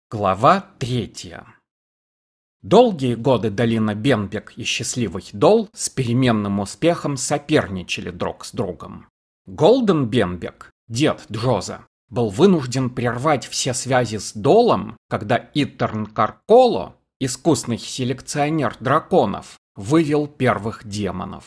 Глава 3. Долгие годы долина Бенбек и Счастливый Дол с переменным успехом соперничали друг с другом. Голден Бенбек, дед Джоза, был вынужден прервать все связи с Долом, когда Иттерн Карколо, искусный селекционер драконов, вывел первых демонов.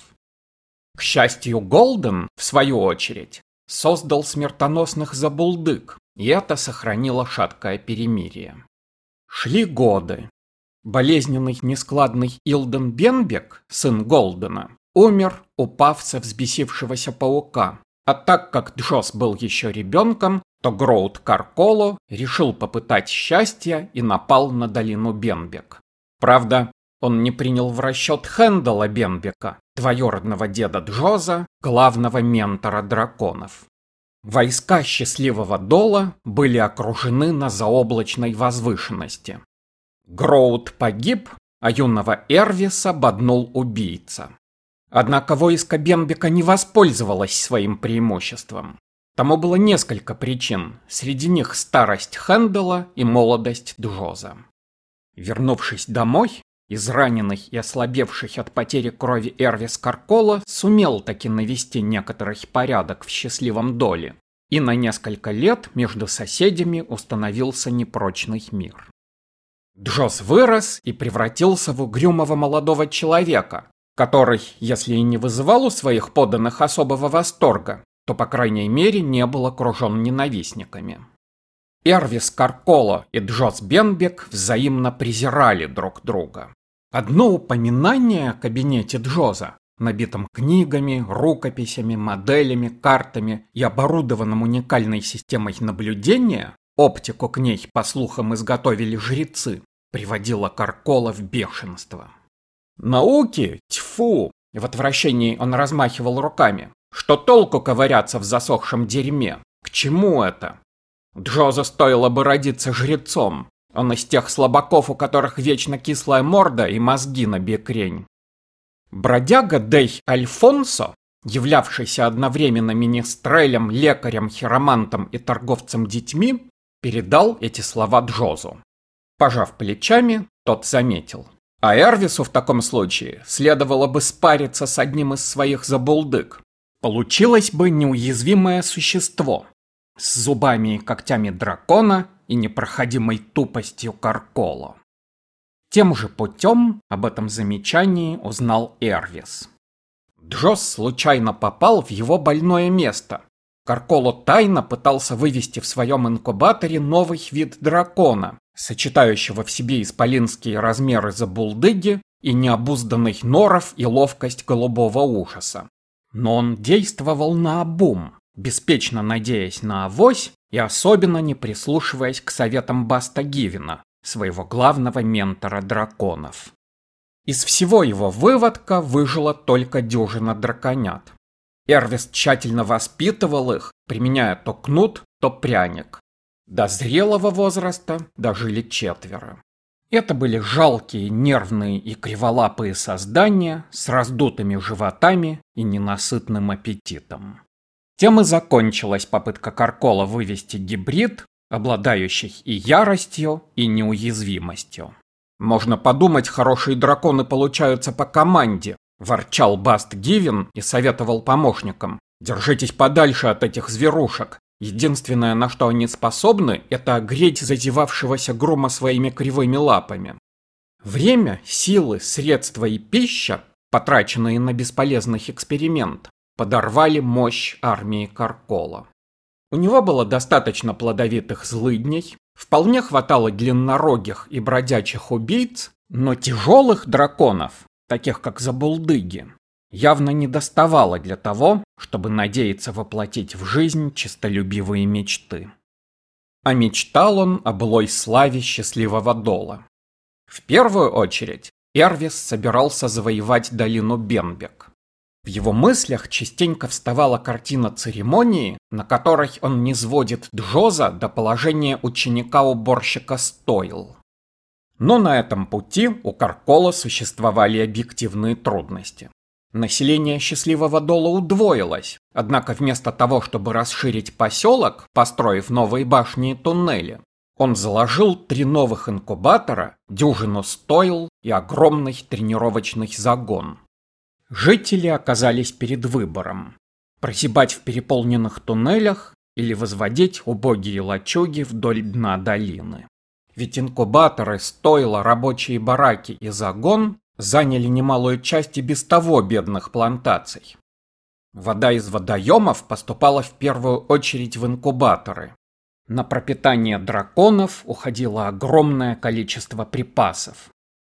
К счастью, Голден, в свою очередь, создал смертоносных забулдык, и это сохранило шаткое перемирие. Шли годы. Болезненный нескладный Илден Бенбек, сын Голдена, умер, упав со взбесившегося паука. А так как Джоз был еще ребенком, то Гроут Карколо решил попытать счастья и напал на долину Бенбек. Правда, он не принял в расчет Хендала Бенбека, двоюродного деда Джоза, главного ментора драконов. Войска Счастливого Дола были окружены на заоблачной возвышенности. Гроут погиб, а юного Эрвиса боднул убийца. Однако войско Бенбека не воспользовалось своим преимуществом. Тому было несколько причин, среди них старость Хендала и молодость Джоза. Вернувшись домой, израненный и ослабевший от потери крови Эрвис Карколо сумел таки навести некоторый порядок в Счастливом Доле, и на несколько лет между соседями установился непрочный мир. Джоз вырос и превратился в угрюмого молодого человека, который, если и не вызывал у своих подданных особого восторга, то, по крайней мере, не был окружен ненавистниками. Эрвис Карколо и Джоз Бенбек взаимно презирали друг друга. Одно упоминание о кабинете Джоза, набитом книгами, рукописями, моделями, картами и оборудованном уникальной системой наблюдения, оптику к ней, по слухам, изготовили жрецы, приводило Карколо в бешенство. «Науки? Тьфу!» — в отвращении он размахивал руками. «Что толку ковыряться в засохшем дерьме? К чему это? Джозу стоило бы родиться жрецом. Он из тех слабаков, у которых вечно кислая морда и мозги на бекрень». Бродяга Дей Альфонсо, являвшийся одновременно министрелем, лекарем, хиромантом и торговцем детьми, передал эти слова Джозу. Пожав плечами, тот заметил: а Эрвису в таком случае следовало бы спариться с одним из своих забулдык. Получилось бы неуязвимое существо с зубами и когтями дракона и непроходимой тупостью Карколо. Тем же путем об этом замечании узнал Эрвис. Джоз случайно попал в его больное место. Карколо тайно пытался вывести в своем инкубаторе новый вид дракона, сочетающего в себе исполинские размеры забулдыги и необузданный норов и ловкость голубого ужаса. Но он действовал наобум, беспечно надеясь на авось и особенно не прислушиваясь к советам Баста Гивена, своего главного ментора драконов. Из всего его выводка выжила только дюжина драконят. Эрвис тщательно воспитывал их, применяя то кнут, то пряник. До зрелого возраста дожили 4. Это были жалкие, нервные и криволапые создания с раздутыми животами и ненасытным аппетитом. Тем и закончилась попытка Карколо вывести гибрид, обладающий и яростью, и неуязвимостью. «Можно подумать, хорошие драконы получаются по команде», – ворчал Баст Гивен и советовал помощникам. «Держитесь подальше от этих зверушек. Единственное, на что они способны, это огреть зазевавшегося грума своими кривыми лапами». Время, силы, средства и пища, потраченные на бесполезный эксперимент, подорвали мощь армии Карколо. У него было достаточно плодовитых злыдней, вполне хватало длиннорогих и бродячих убийц, но тяжелых драконов, таких как забулдыги, явно не доставало для того, чтобы надеяться воплотить в жизнь честолюбивые мечты. А мечтал он о былой славе Счастливого Дола. В первую очередь Эрвис собирался завоевать долину Бенбек. В его мыслях частенько вставала картина церемонии, на которой он низводит Джоза до положения ученика-уборщика стойл. Но на этом пути у Карколо существовали объективные трудности. Население Счастливого Дола удвоилось, однако вместо того, чтобы расширить поселок, построив новые башни и туннели, Он заложил 3 новых инкубатора, дюжину стойл и огромный тренировочный загон. Жители оказались перед выбором: прозябать в переполненных туннелях или возводить убогие лачуги вдоль дна долины. Ведь инкубаторы, стойла, рабочие бараки и загон заняли немалую часть и без того бедных плантаций. Вода из водоемов поступала в первую очередь в инкубаторы. На пропитание драконов уходило огромное количество припасов.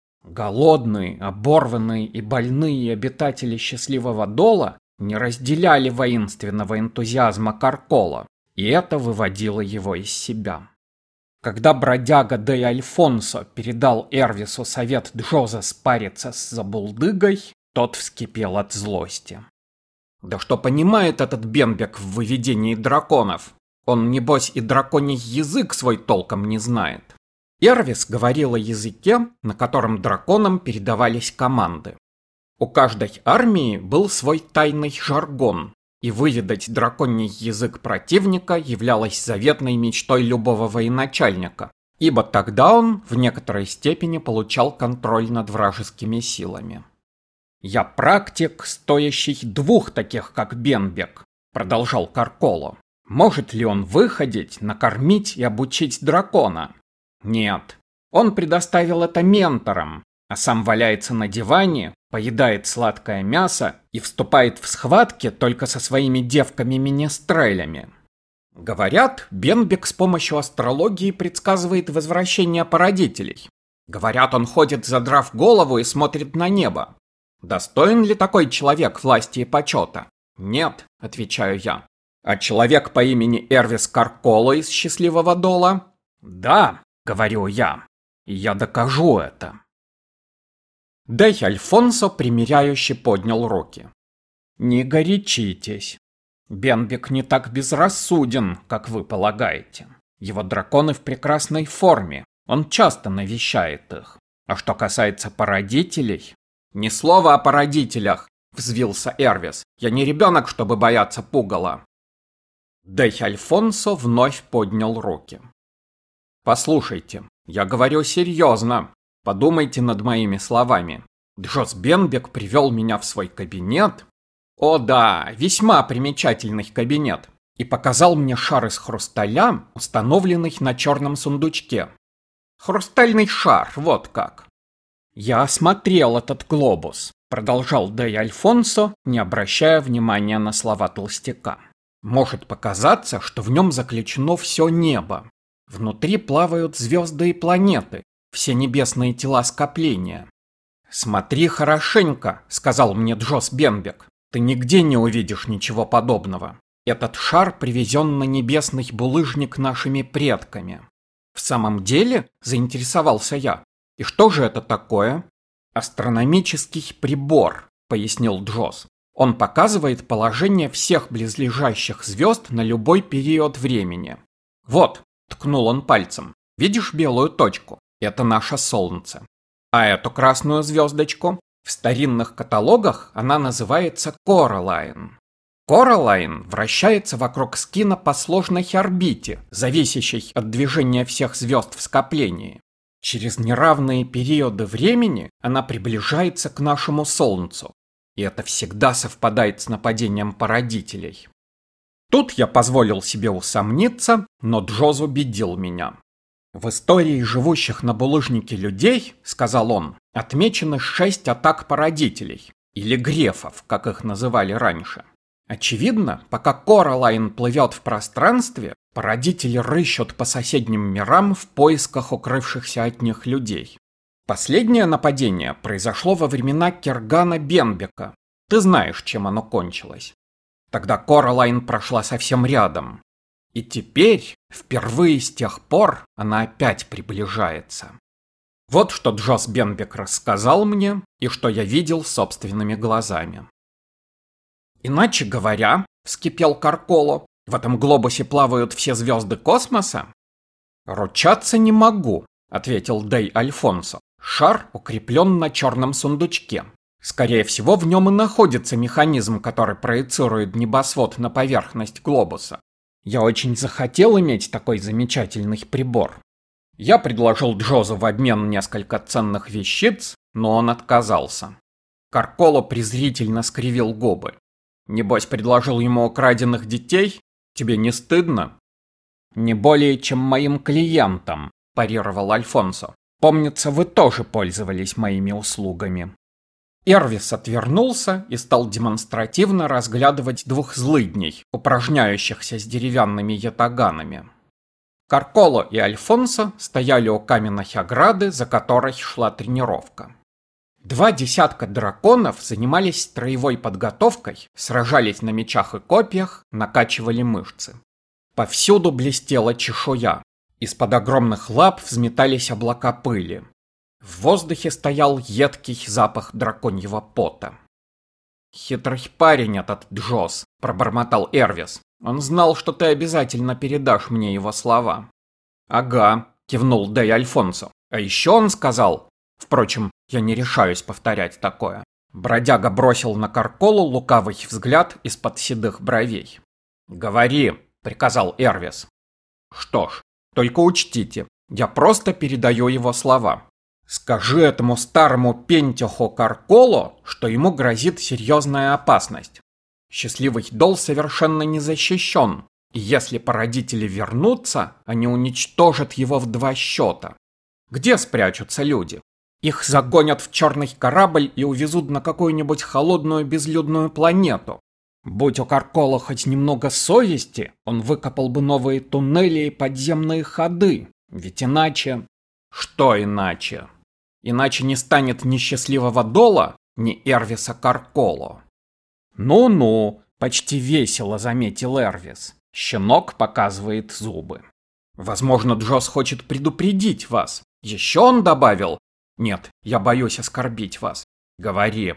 Голодные, оборванные и больные обитатели счастливого дола не разделяли воинственного энтузиазма Каркола, и это выводило его из себя. Когда бродяга де Альфонсо передал Эрвису совет Джоза спариться с забулдыгой, тот вскипел от злости. Да что понимает этот Бенбек в выведении драконов? Он, небось, и драконий язык свой толком не знает. Эрвис говорил о языке, на котором драконам передавались команды. У каждой армии был свой тайный жаргон, и выведать драконий язык противника являлось заветной мечтой любого военачальника, ибо тогда он в некоторой степени получал контроль над вражескими силами. «Я практик, стоящий 2 таких, как Бенбек», — продолжал Карколо. «Может ли он выходить, накормить и обучить дракона? Нет. Он предоставил это менторам, а сам валяется на диване, поедает сладкое мясо и вступает в схватки только со своими девками-министрелями. Говорят, Бенбек с помощью астрологии предсказывает возвращение породителей. Говорят, он ходит, задрав голову, и смотрит на небо. Достоин ли такой человек власти и почета? Нет, отвечаю я. А человек по имени Эрвис Карколо из счастливого дола? Да, говорю я. И я докажу это. Дей Альфонсо примиряюще поднял руки. Не горячитесь. Бенбек не так безрассуден, как вы полагаете. Его драконы в прекрасной форме. Он часто навещает их. А что касается породителей... Ни слова о породителях, взвился Эрвис. Я не ребенок, чтобы бояться пугала. Дей Альфонсо вновь поднял руки. Послушайте, я говорю серьезно. Подумайте над моими словами. Джоз Бенбек привел меня в свой кабинет. О да, весьма примечательный кабинет. И показал мне шар из хрусталя, установленный на черном сундучке. Хрустальный шар, вот как. Я осмотрел этот глобус, продолжал Дей Альфонсо, не обращая внимания на слова толстяка. Может показаться, что в нем заключено все небо. Внутри плавают звезды и планеты, все небесные тела скопления. «Смотри хорошенько», — сказал мне Джоз Бенбек. «Ты нигде не увидишь ничего подобного. Этот шар привезен на небесный булыжник нашими предками». «В самом деле?» — заинтересовался я. «И что же это такое?» «Астрономический прибор», — пояснил Джоз. «Он показывает положение всех близлежащих звезд на любой период времени. Вот», — ткнул он пальцем, — «видишь белую точку? Это наше Солнце. А эту красную звездочку? В старинных каталогах она называется Коралайн. Коралайн вращается вокруг Скина по сложной орбите, зависящей от движения всех звезд в скоплении. Через неравные периоды времени она приближается к нашему Солнцу. И это всегда совпадает с нападением породителей». Тут я позволил себе усомниться, но Джоз убедил меня. «В истории живущих на булыжнике людей, — сказал он, — отмечено 6 атак породителей, или грефов, как их называли раньше. Очевидно, пока Коралайн плывет в пространстве, породители рыщут по соседним мирам в поисках укрывшихся от них людей. Последнее нападение произошло во времена Киргана Бенбека. Ты знаешь, чем оно кончилось. Тогда Коралайн прошла совсем рядом. И теперь, впервые с тех пор, она опять приближается. Вот что Джоз Бенбек рассказал мне, и что я видел собственными глазами». «Иначе говоря, — вскипел Карколо, — в этом глобусе плавают все звезды космоса?» «Ручаться не могу», — ответил Дей Альфонсо. «Шар укреплен на черном сундучке. Скорее всего, в нем и находится механизм, который проецирует небосвод на поверхность глобуса. Я очень захотел иметь такой замечательный прибор. Я предложил Джозу в обмен несколько ценных вещиц, но он отказался. Карколо презрительно скривил губы. Небось, предложил ему украденных детей? Тебе не стыдно? Не более, чем моим клиентам, парировал Альфонсо. Помнится, вы тоже пользовались моими услугами. Эрвис отвернулся и стал демонстративно разглядывать двух злыдней, упражняющихся с деревянными ятаганами. Карколо и Альфонсо стояли у каменной ограды, за которой шла тренировка. 2 десятка драконов занимались строевой подготовкой, сражались на мечах и копьях, накачивали мышцы. Повсюду блестела чешуя. Из-под огромных лап взметались облака пыли. В воздухе стоял едкий запах драконьего пота. «Хитрый парень этот Джоз», — пробормотал Эрвис. «Он знал, что ты обязательно передашь мне его слова». «Ага», — кивнул Дэй Альфонсо. «А еще он сказал...» Впрочем, я не решаюсь повторять такое. Бродяга бросил на Карколу лукавый взгляд из-под седых бровей. «Говори», — приказал Эрвис. «Что ж, только учтите, я просто передаю его слова. Скажи этому старому пентеху Карколо, что ему грозит серьезная опасность. Счастливый Дол совершенно не защищен, и если породители вернутся, они уничтожат его в 2 счета. Где спрячутся люди? Их загонят в черный корабль и увезут на какую-нибудь холодную безлюдную планету. Будь у Карколо хоть немного совести, он выкопал бы новые туннели и подземные ходы. Ведь иначе... Что иначе? Иначе не станет ни счастливого Дола, ни Эрвиса Карколо. Ну-ну, почти весело заметил Эрвис. Щенок показывает зубы. Возможно, Джоз хочет предупредить вас. Еще он добавил... Нет, я боюсь оскорбить вас. Говори.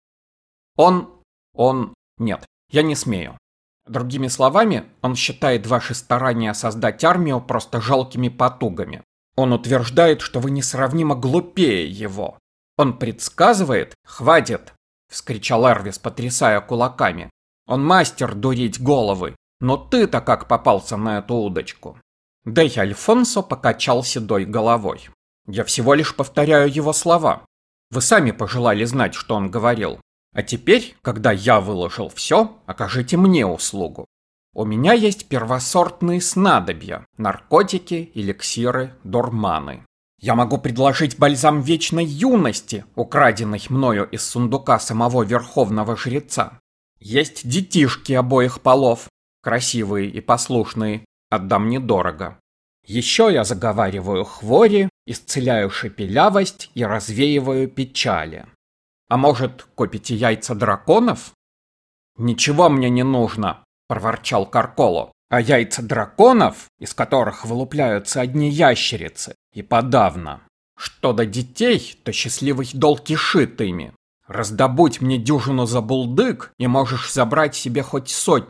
Нет, я не смею. Другими словами, он считает ваши старания создать армию просто жалкими потугами. Он утверждает, что вы несравнимо глупее его. Он предсказывает... Хватит! Вскричал Эрвис, потрясая кулаками. Он мастер дурить головы. Но ты-то как попался на эту удочку? Дэй Альфонсо покачал седой головой. Я всего лишь повторяю его слова. Вы сами пожелали знать, что он говорил. А теперь, когда я выложил все, окажите мне услугу. У меня есть первосортные снадобья, наркотики, эликсиры, дурманы. Я могу предложить бальзам вечной юности, украденный мною из сундука самого верховного жреца. Есть детишки обоих полов, красивые и послушные, отдам недорого. Еще я заговариваю хвори, исцеляю шепелявость и развеиваю печали. А может, купите яйца драконов? Ничего мне не нужно, проворчал Карколо. А яйца драконов, из которых вылупляются одни ящерицы, и подавно. Что до детей, то счастливый Дол кишит ими. Раздобудь мне дюжину забулдык, и можешь забрать себе хоть 100.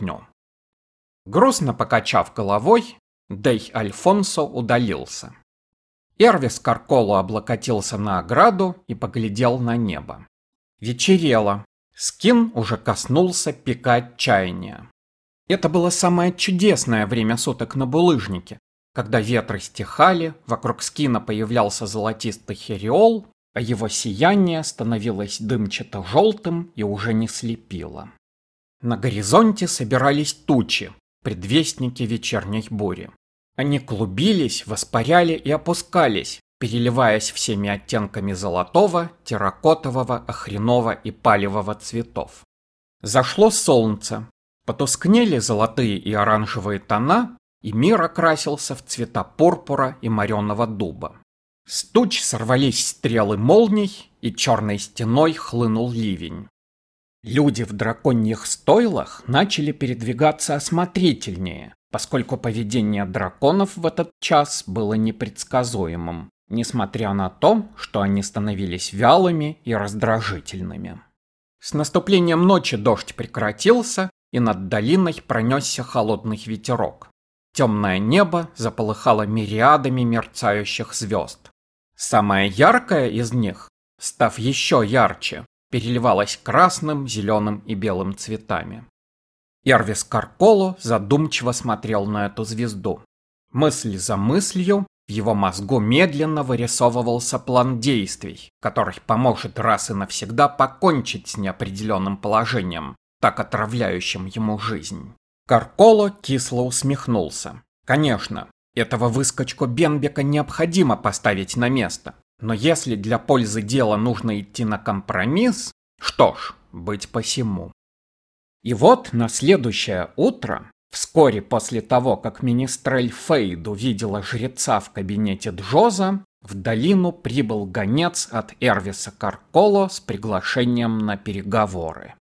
Грустно покачав головой, Дэй Альфонсо удалился. Эрвис Карколо облокотился на ограду и поглядел на небо. Вечерело. Скин уже коснулся пика отчаяния. Это было самое чудесное время суток на булыжнике, когда ветры стихали, вокруг Скина появлялся золотистый ореол, а его сияние становилось дымчато-желтым и уже не слепило. На горизонте собирались тучи, предвестники вечерней бури. Они клубились, воспаряли и опускались, переливаясь всеми оттенками золотого, терракотового, охряного и палевого цветов. Зашло солнце, потускнели золотые и оранжевые тона, и мир окрасился в цвета пурпура и мореного дуба. С туч сорвались стрелы молний, и черной стеной хлынул ливень. Люди в драконьих стойлах начали передвигаться осмотрительнее, поскольку поведение драконов в этот час было непредсказуемым, несмотря на то, что они становились вялыми и раздражительными. С наступлением ночи дождь прекратился, и над долиной пронесся холодный ветерок. Темное небо заполыхало мириадами мерцающих звезд. Самая яркая из них, став еще ярче, переливалась красным, зеленым и белым цветами. Эрвис Карколо задумчиво смотрел на эту звезду. Мысль за мыслью В его мозгу медленно вырисовывался план действий, который поможет раз и навсегда покончить с неопределенным положением, так отравляющим ему жизнь. Карколо кисло усмехнулся. Конечно, этого выскочку Бенбека необходимо поставить на место. Но если для пользы дела нужно идти на компромисс, что ж, быть посему. И вот на следующее утро, вскоре после того, как министрель Фейд увидела жреца в кабинете Джоза, в долину прибыл гонец от Эрвиса Карколо с приглашением на переговоры.